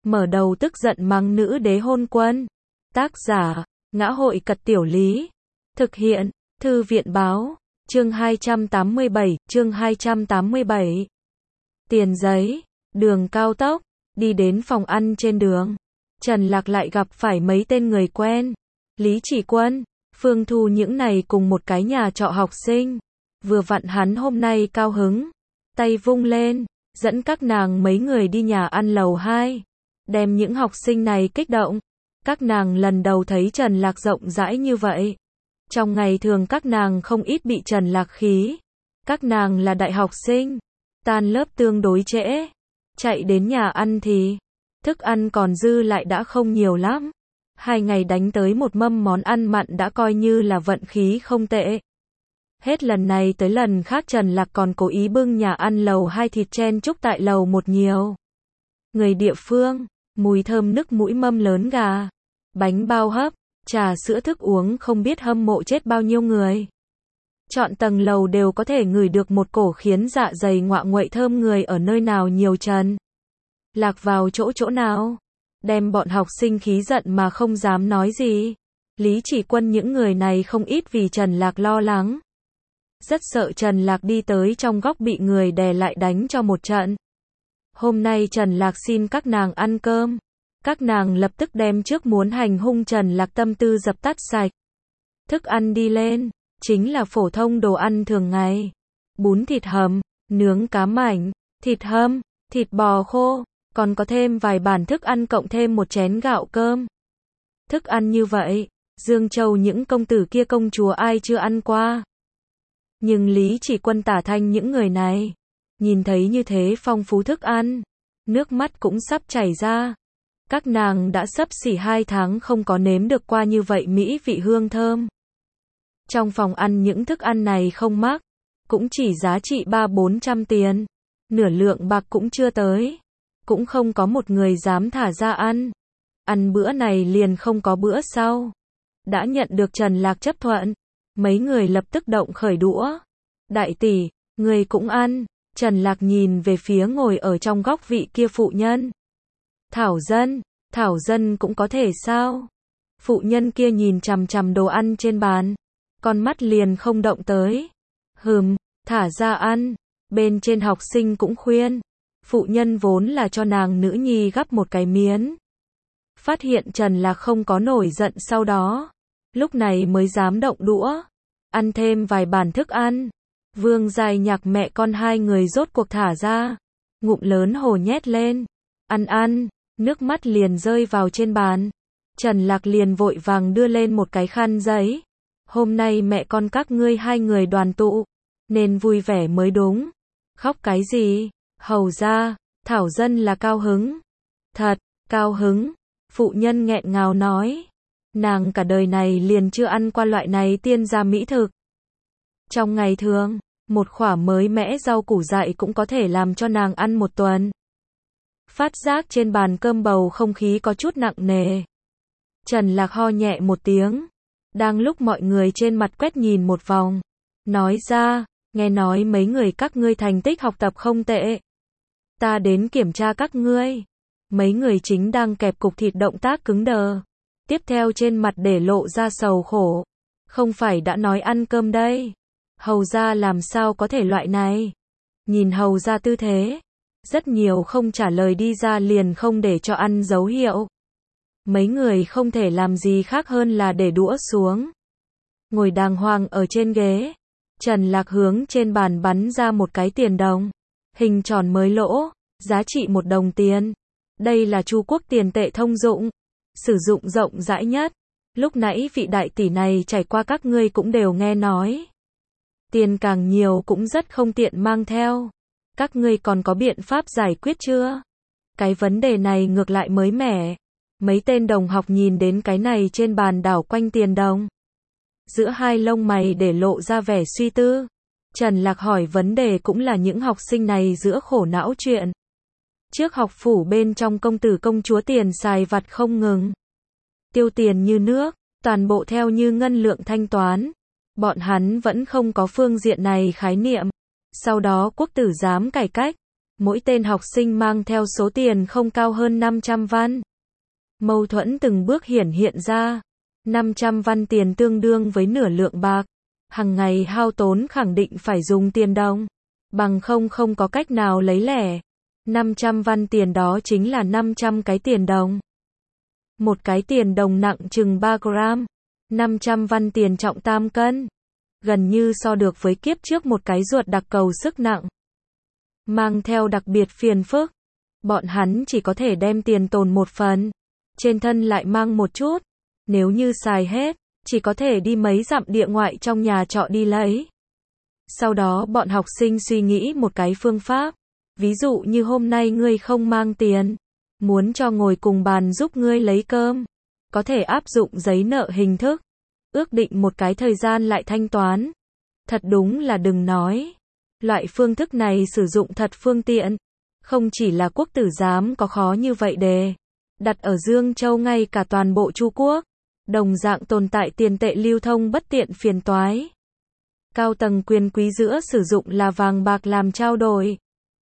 mở đầu tức giận mắng nữ đế hôn quân. Tác giả, Ngã hội Cật Tiểu Lý. Thực hiện, Thư viện Báo. Chương 287. Tiền Giấy, đường cao tốc, đi đến phòng ăn trên đường. Trần Lạc lại gặp phải mấy tên người quen. Lý Chỉ Quân, Phương Thu những này cùng một cái nhà trọ học sinh. Vừa vặn hắn hôm nay cao hứng. Tay vung lên, dẫn các nàng mấy người đi nhà ăn lầu 2. Đem những học sinh này kích động. Các nàng lần đầu thấy Trần Lạc rộng rãi như vậy. Trong ngày thường các nàng không ít bị Trần Lạc khí. Các nàng là đại học sinh. Tan lớp tương đối trễ. Chạy đến nhà ăn thì thức ăn còn dư lại đã không nhiều lắm. 2 ngày đánh tới một mâm món ăn mặn đã coi như là vận khí không tệ. Hết lần này tới lần khác Trần Lạc còn cố ý bưng nhà ăn lầu 2 thịt chen chúc tại lầu 1 nhiều. Người địa phương, mùi thơm nức mũi mâm lớn gà, bánh bao hấp, trà sữa thức uống không biết hâm mộ chết bao nhiêu người. Chọn tầng lầu đều có thể ngửi được một cổ khiến dạ dày ngoạ nguậy thơm người ở nơi nào nhiều. Trần Lạc vào chỗ nào, đem bọn học sinh khí giận mà không dám nói gì. Lý Chỉ Quân những người này không ít vì Trần Lạc lo lắng. Rất sợ Trần Lạc đi tới trong góc bị người đè lại đánh cho một trận. Hôm nay Trần Lạc xin các nàng ăn cơm. Các nàng lập tức đem trước muốn hành hung Trần Lạc tâm tư dập tắt sạch. Thức ăn đi lên, chính là phổ thông đồ ăn thường ngày. Bún thịt hầm, nướng cá mảnh, thịt hâm, thịt bò khô, còn có thêm vài bàn thức ăn cộng thêm một chén gạo cơm. Thức ăn như vậy, Dương Châu những công tử kia công chúa ai chưa ăn qua. Nhưng Lý Chỉ Quân tả thanh những người này, nhìn thấy như thế phong phú thức ăn, nước mắt cũng sắp chảy ra. Các nàng đã xấp xỉ 2 tháng không có nếm được qua như vậy mỹ vị hương thơm. Trong phòng ăn những thức ăn này không mắc, cũng chỉ giá trị 300-400 tiền, nửa lượng bạc cũng chưa tới. Cũng không có một người dám thả ra ăn. Ăn bữa này liền không có bữa sau. Đã nhận được Trần Lạc chấp thuận, mấy người lập tức động khởi đũa. Đại tỷ, người cũng ăn. Trần Lạc nhìn về phía ngồi ở trong góc vị kia phụ nhân. Thảo dân cũng có thể sao? Phụ nhân kia nhìn chằm chằm đồ ăn trên bàn, con mắt liền không động tới. Thả ra ăn. Bên trên học sinh cũng khuyên. Phụ nhân vốn là cho nàng nữ nhi gắp một cái miến. Phát hiện Trần Lạc không có nổi giận sau đó. Lúc này mới dám động đũa. Ăn thêm vài bàn thức ăn. Vương Giai Nhạc mẹ con hai người rốt cuộc thả ra. Ngụm lớn hổ nhét lên. Ăn, nước mắt liền rơi vào trên bàn. Trần Lạc liền vội vàng đưa lên một cái khăn giấy. Hôm nay mẹ con các ngươi 2 người đoàn tụ. Nên vui vẻ mới đúng. Khóc cái gì? Hầu ra, Thảo dân là cao hứng. Thật, cao hứng. Phụ nhân nghẹn ngào nói. Nàng cả đời này liền chưa ăn qua loại này tiên gia mỹ thực. Trong ngày thường, một khỏa mới mẽ rau củ dại cũng có thể làm cho nàng ăn một tuần. Phát giác trên bàn cơm bầu không khí có chút nặng nề. Trần Lạc ho nhẹ một tiếng. Đang lúc mọi người trên mặt quét nhìn một vòng. Nói ra, nghe nói mấy người các ngươi thành tích học tập không tệ. Ta đến kiểm tra các ngươi. Mấy người chính đang kẹp cục thịt động tác cứng đờ. Tiếp theo trên mặt để lộ ra sầu khổ. Không phải đã nói ăn cơm đây. Hầu ra làm sao có thể loại này. Nhìn hầu ra tư thế. Rất nhiều không trả lời đi ra liền không để cho ăn dấu hiệu. Mấy người không thể làm gì khác hơn là để đũa xuống. Ngồi đàng hoàng ở trên ghế. Trần Lạc hướng trên bàn bắn ra một cái tiền đồng. Hình tròn mới lỗ, giá trị 1 đồng tiền. Đây là Chu quốc tiền tệ thông dụng. Sử dụng rộng rãi nhất. Lúc nãy vị đại tỷ này trải qua các ngươi cũng đều nghe nói. Tiền càng nhiều cũng rất không tiện mang theo. Các ngươi còn có biện pháp giải quyết chưa? Cái vấn đề này ngược lại mới mẻ. Mấy tên đồng học nhìn đến cái này trên bàn đảo quanh tiền đồng. Giữa hai lông mày để lộ ra vẻ suy tư. Trần Lạc hỏi vấn đề cũng là những học sinh này giữa khổ não chuyện. Trước học phủ bên trong công tử công chúa tiền xài vặt không ngừng. Tiêu tiền như nước, toàn bộ theo như ngân lượng thanh toán. Bọn hắn vẫn không có phương diện này khái niệm. Sau đó quốc tử giám cải cách. Mỗi tên học sinh mang theo số tiền không cao hơn 500 văn. Mâu thuẫn từng bước hiện ra. 500 văn tiền tương đương với nửa lượng bạc. Hằng ngày hao tốn khẳng định phải dùng tiền đồng. Bằng không có cách nào lấy lẻ. 500 văn tiền đó chính là 500 cái tiền đồng. Một cái tiền đồng nặng chừng 3 gram. 500 văn tiền trọng tam cân. Gần như so được với kiếp trước một cái ruột đặc cầu sức nặng. Mang theo đặc biệt phiền phức. Bọn hắn chỉ có thể đem tiền tồn một phần. Trên thân lại mang một chút. Nếu như xài hết, chỉ có thể đi mấy dặm địa ngoại trong nhà trọ đi lấy. Sau đó bọn học sinh suy nghĩ một cái phương pháp. Ví dụ như hôm nay ngươi không mang tiền. Muốn cho ngồi cùng bàn giúp ngươi lấy cơm. Có thể áp dụng giấy nợ hình thức. Ước định một cái thời gian lại thanh toán. Thật đúng là đừng nói. Loại phương thức này sử dụng thật phương tiện. Không chỉ là quốc tử giám có khó như vậy đề. Đặt ở Dương Châu ngay cả toàn bộ Chu Quốc. Đồng dạng tồn tại tiền tệ lưu thông bất tiện phiền toái. Cao tầng quyền quý giữa sử dụng là vàng bạc làm trao đổi.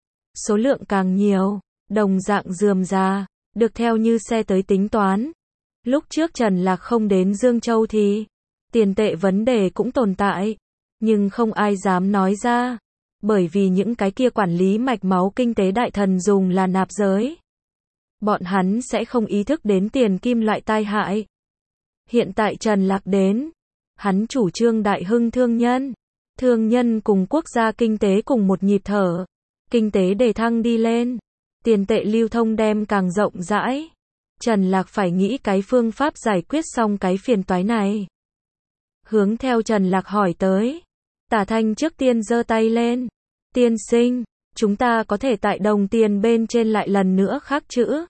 Số lượng càng nhiều, đồng dạng rườm rà, được theo như xe tới tính toán. Lúc trước Trần Lạc không đến Dương Châu thì tiền tệ vấn đề cũng tồn tại, nhưng không ai dám nói ra, bởi vì những cái kia quản lý mạch máu kinh tế đại thần dùng là nạp giới. Bọn hắn sẽ không ý thức đến tiền kim loại tai hại. Hiện tại Trần Lạc đến, hắn chủ trương đại hưng thương nhân cùng quốc gia kinh tế cùng một nhịp thở, kinh tế đề thăng đi lên, tiền tệ lưu thông đem càng rộng rãi. Trần Lạc phải nghĩ cái phương pháp giải quyết xong cái phiền toái này. Hướng theo Trần Lạc hỏi tới, Tả Thanh trước tiên giơ tay lên. Tiên sinh, chúng ta có thể tại đồng tiền bên trên lại lần nữa khắc chữ.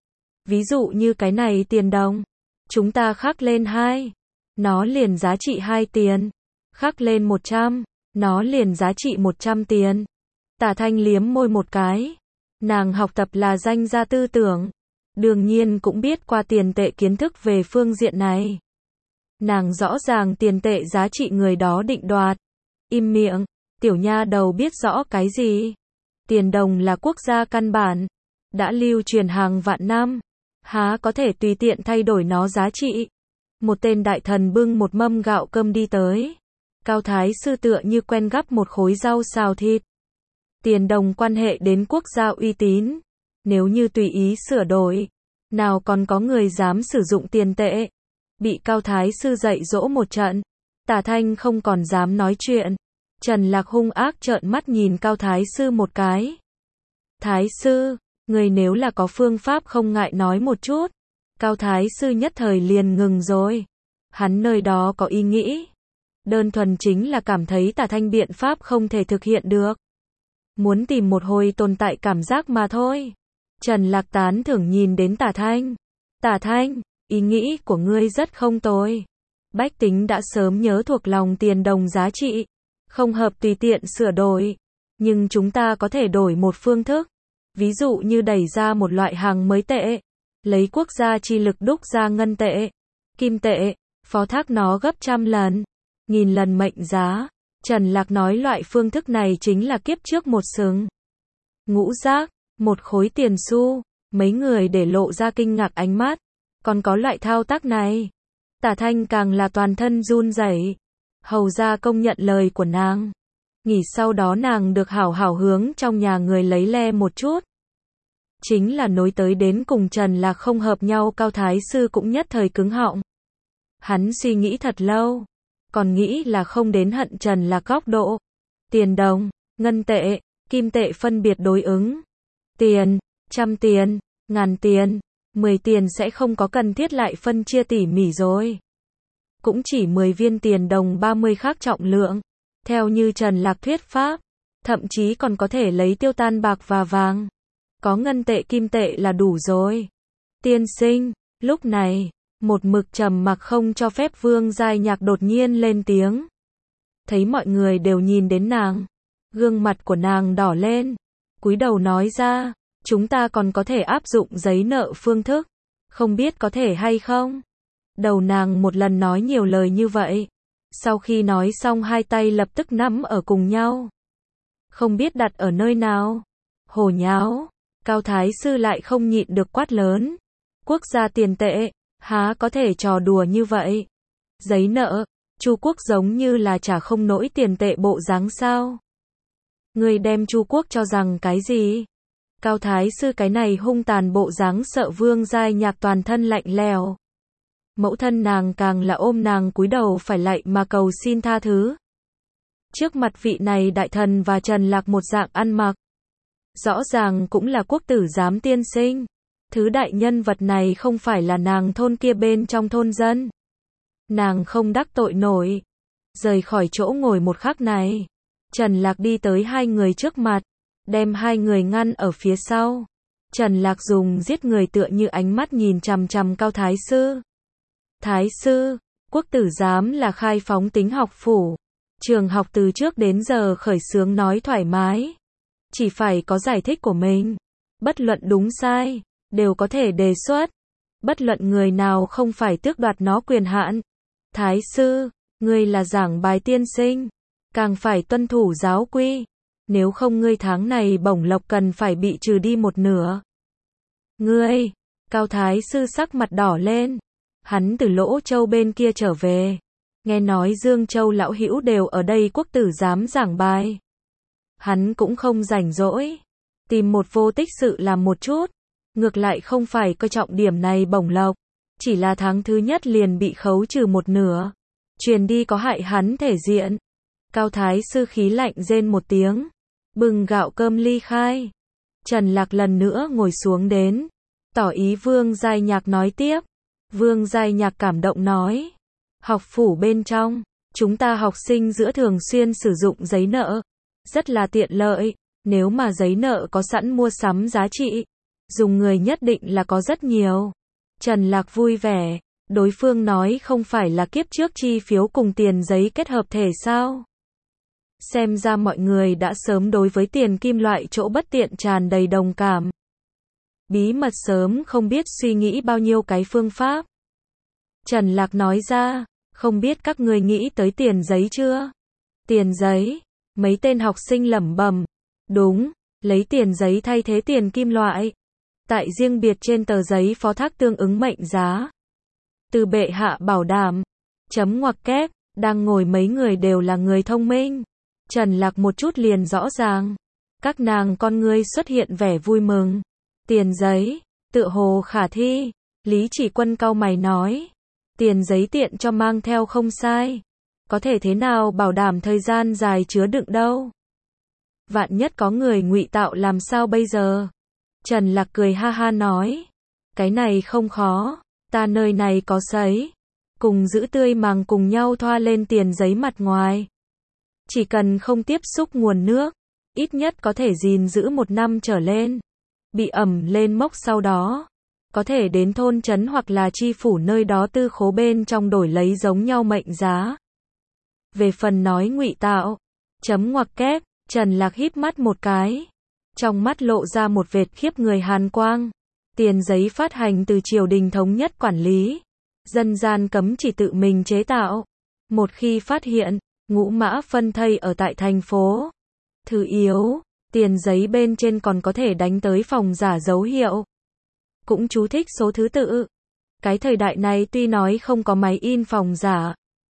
Ví dụ như cái này tiền đồng, chúng ta khắc lên 2, nó liền giá trị 2 tiền. Khắc lên 100, nó liền giá trị 100 tiền. Tả Thanh liếm môi một cái. Nàng học tập là danh gia tư tưởng. Đương nhiên cũng biết qua tiền tệ kiến thức về phương diện này. Nàng rõ ràng tiền tệ giá trị người đó định đoạt. Im miệng, tiểu nha đầu biết rõ cái gì? Tiền đồng là quốc gia căn bản, đã lưu truyền hàng vạn năm, há có thể tùy tiện thay đổi nó giá trị. Một tên đại thần bưng một mâm gạo cơm đi tới. Cao Thái sư tựa như quen gắp một khối rau xào thịt. Tiền đồng quan hệ đến quốc gia uy tín. Nếu như tùy ý sửa đổi, nào còn có người dám sử dụng tiền tệ. Bị Cao Thái sư dạy dỗ một trận, Tả Thanh không còn dám nói chuyện. Trần Lạc hung ác trợn mắt nhìn Cao Thái sư một cái. Thái sư, người nếu là có phương pháp không ngại nói một chút. Cao Thái sư nhất thời liền ngừng rồi. Hắn nơi đó có ý nghĩ. Đơn thuần chính là cảm thấy Tả Thanh biện pháp không thể thực hiện được. Muốn tìm một hồi tồn tại cảm giác mà thôi. Trần Lạc tán thưởng nhìn đến Tả Thanh. Tả Thanh, ý nghĩ của ngươi rất không tồi. Bách tính đã sớm nhớ thuộc lòng tiền đồng giá trị. Không hợp tùy tiện sửa đổi. Nhưng chúng ta có thể đổi một phương thức. Ví dụ như đẩy ra một loại hàng mới tệ. Lấy quốc gia chi lực đúc ra ngân tệ, kim tệ, phó thác nó gấp 100 lần, 1000 lần mệnh giá. Trần Lạc nói loại phương thức này chính là kiếp trước một sừng ngũ giác, một khối tiền xu. Mấy người để lộ ra kinh ngạc ánh mắt. Còn có loại thao tác này. Tả Thanh càng là toàn thân run rẩy. Hầu ra công nhận lời của nàng. Nghỉ sau đó nàng được hảo hảo hướng trong nhà người lấy le một chút. Chính là nối tới đến cùng Trần Lạc không hợp nhau. Cao Thái sư cũng nhất thời cứng họng. Hắn suy nghĩ thật lâu, còn nghĩ là không đến hận Trần Lạc góc độ. Tiền đồng, ngân tệ, kim tệ phân biệt đối ứng. Tiền, 100 tiền, 1000 tiền, 10 tiền sẽ không có cần thiết lại phân chia tỉ mỉ rồi. Cũng chỉ 10 viên tiền đồng 30 khác trọng lượng. Theo như Trần Lạc thuyết pháp, thậm chí còn có thể lấy tiêu tan bạc và vàng. Có ngân tệ kim tệ là đủ rồi. Tiên sinh, lúc này, một mực trầm mặc không cho phép Vương Giai Nhạc đột nhiên lên tiếng. Thấy mọi người đều nhìn đến nàng, gương mặt của nàng đỏ lên, cúi đầu nói ra, chúng ta còn có thể áp dụng giấy nợ phương thức, không biết có thể hay không. Đầu nàng một lần nói nhiều lời như vậy, sau khi nói xong hai tay lập tức nắm ở cùng nhau. Không biết đặt ở nơi nào. Hồ nháo, Cao Thái Sư lại không nhịn được quát lớn. Quốc gia tiền tệ, há có thể trò đùa như vậy? Giấy nợ, Chu Quốc giống như là trả không nổi tiền tệ bộ dáng sao? Ngươi đem Chu Quốc cho rằng cái gì? Cao Thái Sư cái này hung tàn bộ dáng sợ Vương Giai Nhạc toàn thân lạnh lẽo. Mẫu thân nàng càng là ôm nàng cúi đầu phải lạy mà cầu xin tha thứ. Trước mặt vị này đại thần và Trần Lạc một dạng ăn mặc. Rõ ràng cũng là quốc tử giám tiên sinh. Thứ đại nhân vật này không phải là nàng thôn kia bên trong thôn dân. Nàng không đắc tội nổi. Rời khỏi chỗ ngồi một khắc này. Trần Lạc đi tới hai người trước mặt. Đem hai người ngăn ở phía sau. Trần Lạc dùng giết người tựa như ánh mắt nhìn chằm chằm Cao Thái Sư. Thái Sư, quốc tử giám là khai phóng tính học phủ. Trường học từ trước đến giờ khởi xướng nói thoải mái. Chỉ phải có giải thích của mình. Bất luận đúng sai, đều có thể đề xuất. Bất luận người nào không phải tước đoạt nó quyền hạn. Thái Sư, ngươi là giảng bài tiên sinh. Càng phải tuân thủ giáo quy. Nếu không ngươi tháng này bổng lộc cần phải bị trừ đi một nửa. Ngươi, Cao Thái Sư sắc mặt đỏ lên. Hắn từ Lỗ Châu bên kia trở về. Nghe nói Dương Châu lão hữu đều ở đây quốc tử giám giảng bài. Hắn cũng không rảnh rỗi. Tìm một vô tích sự làm một chút. Ngược lại không phải coi trọng điểm này bổng lộc. Chỉ là tháng thứ nhất liền bị khấu trừ một nửa. Truyền đi có hại hắn thể diện. Cao Thái Sư khí lạnh rên một tiếng. Bưng gạo cơm ly khai. Trần Lạc lần nữa ngồi xuống đến. Tỏ ý Vương Giai Nhạc nói tiếp. Vương Giai Nhạc cảm động nói. Học phủ bên trong, chúng ta học sinh giữa thường xuyên sử dụng giấy nợ. Rất là tiện lợi, nếu mà giấy nợ có sẵn mua sắm giá trị. Dùng người nhất định là có rất nhiều. Trần Lạc vui vẻ, đối phương nói không phải là kiếp trước chi phiếu cùng tiền giấy kết hợp thể sao. Xem ra mọi người đã sớm đối với tiền kim loại chỗ bất tiện tràn đầy đồng cảm. Bí mật sớm không biết suy nghĩ bao nhiêu cái phương pháp. Trần Lạc nói ra, không biết các người nghĩ tới tiền giấy chưa? Tiền giấy, mấy tên học sinh lẩm bẩm. Đúng, lấy tiền giấy thay thế tiền kim loại. Tại riêng biệt trên tờ giấy phó thác tương ứng mệnh giá. Từ bệ hạ bảo đảm. Chấm ngoặc kép, đang ngồi mấy người đều là người thông minh. Trần Lạc một chút liền rõ ràng. Các nàng con ngươi xuất hiện vẻ vui mừng. Tiền giấy, tựa hồ khả thi. Lý Chỉ Quân cau mày nói. Tiền giấy tiện cho mang theo không sai. Có thể thế nào bảo đảm thời gian dài chứa đựng đâu. Vạn nhất có người ngụy tạo làm sao bây giờ? Trần Lạc cười ha ha nói. Cái này không khó. Ta nơi này có sấy. Cùng giữ tươi màng cùng nhau thoa lên tiền giấy mặt ngoài. Chỉ cần không tiếp xúc nguồn nước. Ít nhất có thể gìn giữ 1 năm trở lên. Bị ẩm lên mốc sau đó. Có thể đến thôn trấn hoặc là chi phủ nơi đó tư khố bên trong đổi lấy giống nhau mệnh giá. Về phần nói ngụy tạo, chấm ngoặc kép, Trần Lạc híp mắt một cái. Trong mắt lộ ra một vệt khiếp người hàn quang. Tiền giấy phát hành từ triều đình thống nhất quản lý. Dân gian cấm chỉ tự mình chế tạo. Một khi phát hiện, ngũ mã phân thây ở tại thành phố. Thứ yếu, tiền giấy bên trên còn có thể đánh tới phòng giả dấu hiệu. Cũng chú thích số thứ tự. Cái thời đại này tuy nói không có máy in phòng giả.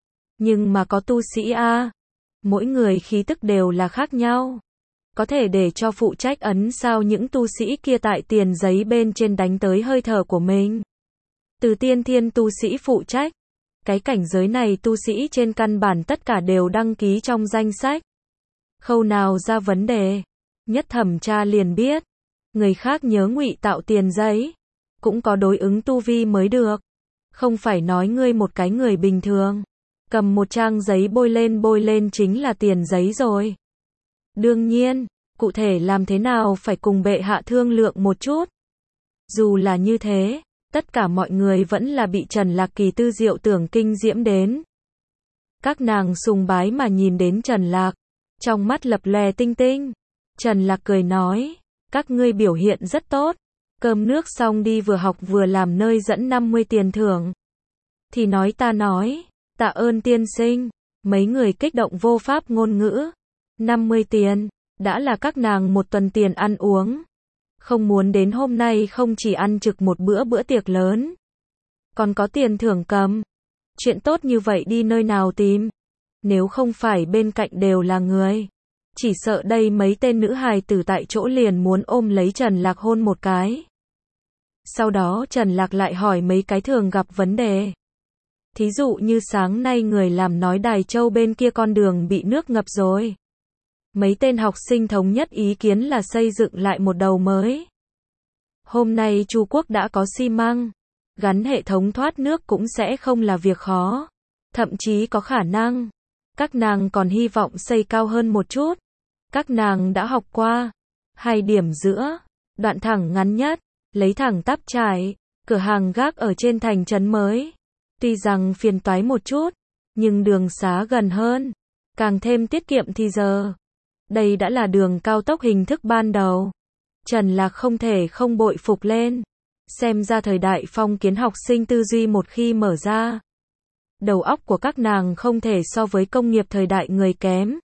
Nhưng mà có tu sĩ A. Mỗi người khí tức đều là khác nhau. Có thể để cho phụ trách ấn sao những tu sĩ kia tại tiền giấy bên trên đánh tới hơi thở của mình. Từ tiên thiên tu sĩ phụ trách. Cái cảnh giới này tu sĩ trên căn bản tất cả đều đăng ký trong danh sách. Khâu nào ra vấn đề, nhất thẩm tra liền biết. Người khác nhớ ngụy tạo tiền giấy, cũng có đối ứng tu vi mới được. Không phải nói ngươi một cái người bình thường, cầm một trang giấy bôi lên chính là tiền giấy rồi. Đương nhiên, cụ thể làm thế nào phải cùng bệ hạ thương lượng một chút. Dù là như thế, tất cả mọi người vẫn là bị Trần Lạc kỳ tư diệu tưởng kinh diễm đến. Các nàng sùng bái mà nhìn đến Trần Lạc, trong mắt lập lòe tinh tinh. Trần Lạc cười nói, các ngươi biểu hiện rất tốt. Cơm nước xong đi vừa học vừa làm nơi dẫn 50 tiền thưởng. Thì nói ta nói, tạ ơn tiên sinh. Mấy người kích động vô pháp ngôn ngữ. 50 tiền, đã là các nàng một tuần tiền ăn uống. Không muốn đến hôm nay không chỉ ăn trực một bữa tiệc lớn, còn có tiền thưởng cầm. Chuyện tốt như vậy đi nơi nào tìm? Nếu không phải bên cạnh đều là người, chỉ sợ đây mấy tên nữ hài tử tại chỗ liền muốn ôm lấy Trần Lạc hôn một cái. Sau đó Trần Lạc lại hỏi mấy cái thường gặp vấn đề. Thí dụ như sáng nay người làm nói Đài Châu bên kia con đường bị nước ngập rồi. Mấy tên học sinh thống nhất ý kiến là xây dựng lại một đầu mới. Hôm nay Chu Quốc đã có xi măng, gắn hệ thống thoát nước cũng sẽ không là việc khó. Thậm chí có khả năng, các nàng còn hy vọng xây cao hơn một chút. Các nàng đã học qua. Hai điểm giữa, đoạn thẳng ngắn nhất, lấy thẳng tắp trải, cửa hàng gác ở trên thành trấn mới. Tuy rằng phiền toái một chút, nhưng đường xá gần hơn, càng thêm tiết kiệm thì giờ. Đây đã là đường cao tốc hình thức ban đầu. Trần Lạc không thể không bội phục lên. Xem ra thời đại phong kiến học sinh tư duy một khi mở ra, đầu óc của các nàng không thể so với công nghiệp thời đại người kém.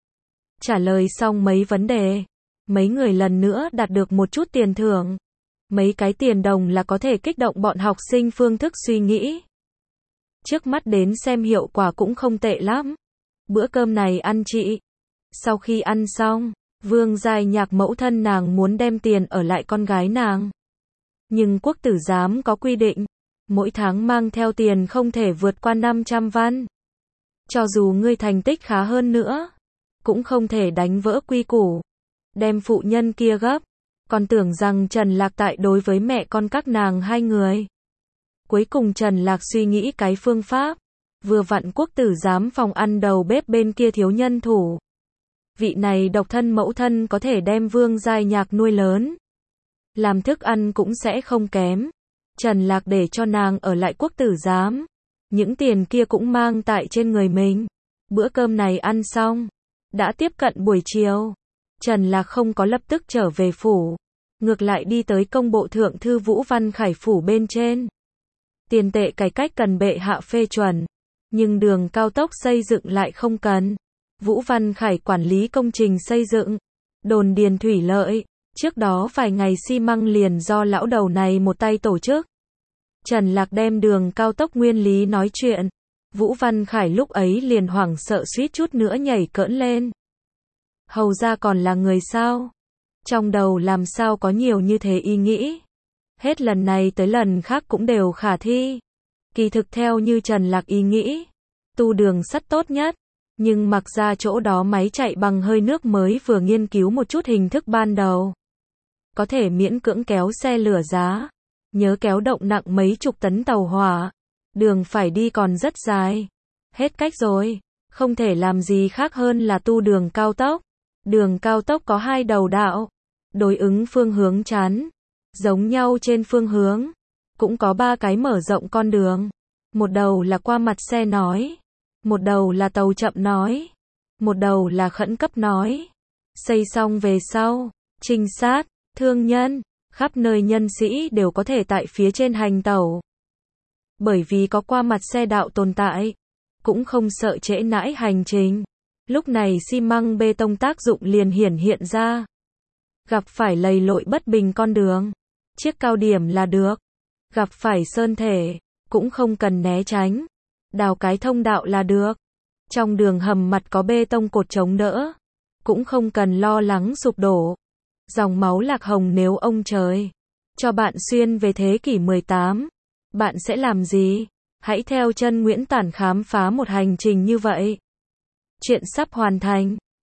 Trả lời xong mấy vấn đề, mấy người lần nữa đạt được một chút tiền thưởng. Mấy cái tiền đồng là có thể kích động bọn học sinh phương thức suy nghĩ. Trước mắt đến xem hiệu quả cũng không tệ lắm. Bữa cơm này ăn chị. Sau khi ăn xong, Vương Giai Nhạc mẫu thân nàng muốn đem tiền ở lại con gái nàng. Nhưng quốc tử giám có quy định, mỗi tháng mang theo tiền không thể vượt qua 500 văn. Cho dù ngươi thành tích khá hơn nữa, cũng không thể đánh vỡ quy củ. Đem phụ nhân kia gấp, còn tưởng rằng Trần Lạc tại đối với mẹ con các nàng hai người. Cuối cùng Trần Lạc suy nghĩ cái phương pháp, vừa vặn quốc tử giám phòng ăn đầu bếp bên kia thiếu nhân thủ. Vị này độc thân mẫu thân có thể đem Vương Giai Nhạc nuôi lớn. Làm thức ăn cũng sẽ không kém. Trần Lạc để cho nàng ở lại quốc tử giám. Những tiền kia cũng mang tại trên người mình. Bữa cơm này ăn xong, đã tiếp cận buổi chiều. Trần Lạc không có lập tức trở về phủ. Ngược lại đi tới công bộ thượng thư Vũ Văn Khải phủ bên trên. Tiền tệ cải cách cần bệ hạ phê chuẩn. Nhưng đường cao tốc xây dựng lại không cần. Vũ Văn Khải quản lý công trình xây dựng. Đồn điền thủy lợi. Trước đó vài ngày xi măng liền do lão đầu này một tay tổ chức. Trần Lạc đem đường cao tốc nguyên lý nói chuyện. Vũ Văn Khải lúc ấy liền hoảng sợ suýt chút nữa nhảy cỡn lên. Hầu ra còn là người sao? Trong đầu làm sao có nhiều như thế ý nghĩ? Hết lần này tới lần khác cũng đều khả thi. Kỳ thực theo như Trần Lạc ý nghĩ, tu đường sắt tốt nhất. Nhưng mặc ra chỗ đó máy chạy bằng hơi nước mới vừa nghiên cứu một chút hình thức ban đầu. Có thể miễn cưỡng kéo xe lửa giá. Nhớ kéo động nặng mấy chục tấn tàu hỏa. Đường phải đi còn rất dài. Hết cách rồi. Không thể làm gì khác hơn là tu đường cao tốc. Đường cao tốc có hai đầu đạo. Đối ứng phương hướng chắn. Giống nhau trên phương hướng. Cũng có ba cái mở rộng con đường. Một đầu là qua mặt xe nói. Một đầu là tàu chậm nói. Một đầu là khẩn cấp nói. Xây xong về sau, trinh sát, thương nhân, khắp nơi nhân sĩ đều có thể tại phía trên hành tẩu. Bởi vì có qua mặt xe đạo tồn tại, cũng không sợ trễ nãi hành trình. Lúc này xi măng bê tông tác dụng liền hiện ra. Gặp phải lầy lội bất bình con đường, chiếc cao điểm là được. Gặp phải sơn thể, cũng không cần né tránh. Đào cái thông đạo là được. Trong đường hầm mặt có bê tông cột chống đỡ, cũng không cần lo lắng sụp đổ. Dòng máu Lạc Hồng nếu ông trời cho bạn xuyên về thế kỷ 18, bạn sẽ làm gì? Hãy theo chân Nguyễn Tản khám phá một hành trình như vậy. Chuyện sắp hoàn thành.